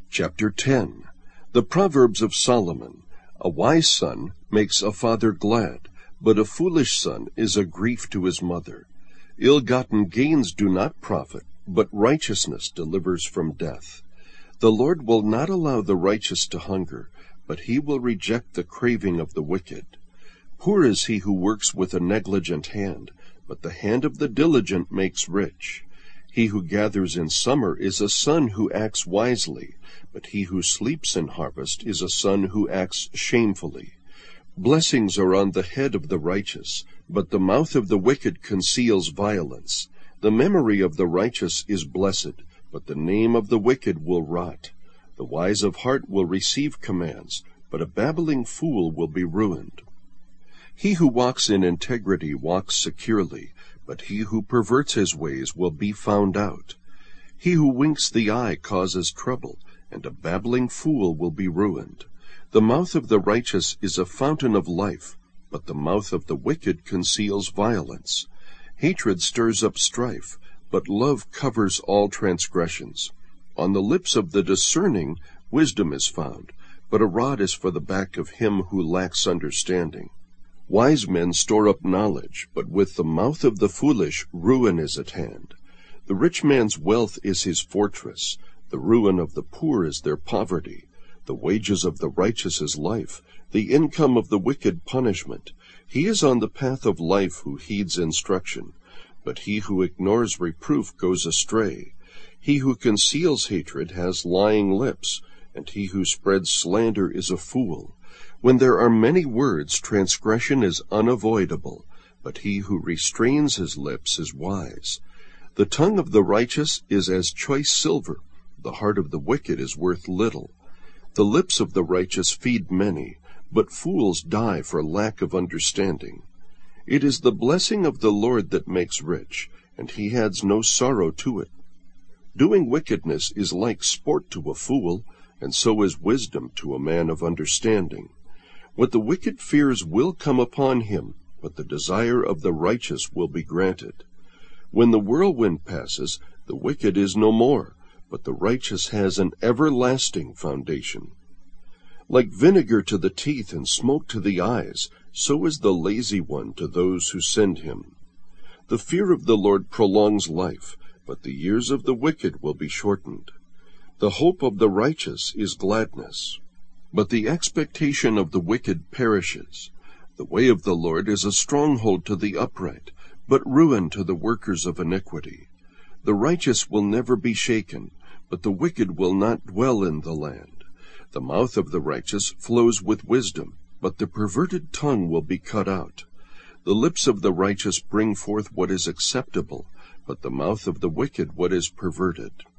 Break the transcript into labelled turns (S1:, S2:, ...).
S1: Chapter 10. The Proverbs of Solomon. A wise son makes a father glad, but a foolish son is a grief to his mother. Ill-gotten gains do not profit, but righteousness delivers from death. The Lord will not allow the righteous to hunger, but he will reject the craving of the wicked. Poor is he who works with a negligent hand, but the hand of the diligent makes rich. He who gathers in summer is a son who acts wisely, but he who sleeps in harvest is a son who acts shamefully. Blessings are on the head of the righteous, but the mouth of the wicked conceals violence. The memory of the righteous is blessed, but the name of the wicked will rot. The wise of heart will receive commands, but a babbling fool will be ruined. He who walks in integrity walks securely, but he who perverts his ways will be found out. He who winks the eye causes trouble, and a babbling fool will be ruined. The mouth of the righteous is a fountain of life, but the mouth of the wicked conceals violence. Hatred stirs up strife, but love covers all transgressions. On the lips of the discerning wisdom is found, but a rod is for the back of him who lacks understanding. Wise men store up knowledge, but with the mouth of the foolish ruin is at hand. The rich man's wealth is his fortress. The ruin of the poor is their poverty. The wages of the righteous is life, the income of the wicked punishment. He is on the path of life who heeds instruction, but he who ignores reproof goes astray. He who conceals hatred has lying lips, and he who spreads slander is a fool. When there are many words, transgression is unavoidable, but he who restrains his lips is wise. The tongue of the righteous is as choice silver, the heart of the wicked is worth little. The lips of the righteous feed many, but fools die for lack of understanding. It is the blessing of the Lord that makes rich, and he adds no sorrow to it. Doing wickedness is like sport to a fool, and so is wisdom to a man of understanding. What the wicked fears will come upon him, but the desire of the righteous will be granted. When the whirlwind passes, the wicked is no more, but the righteous has an everlasting foundation. Like vinegar to the teeth and smoke to the eyes, so is the lazy one to those who send him. The fear of the Lord prolongs life, but the years of the wicked will be shortened. The hope of the righteous is gladness, but the expectation of the wicked perishes. The way of the Lord is a stronghold to the upright, but ruin to the workers of iniquity. The righteous will never be shaken, but the wicked will not dwell in the land. The mouth of the righteous flows with wisdom, but the perverted tongue will be cut out. The lips of the righteous bring forth what is acceptable, but the mouth of the wicked what is perverted.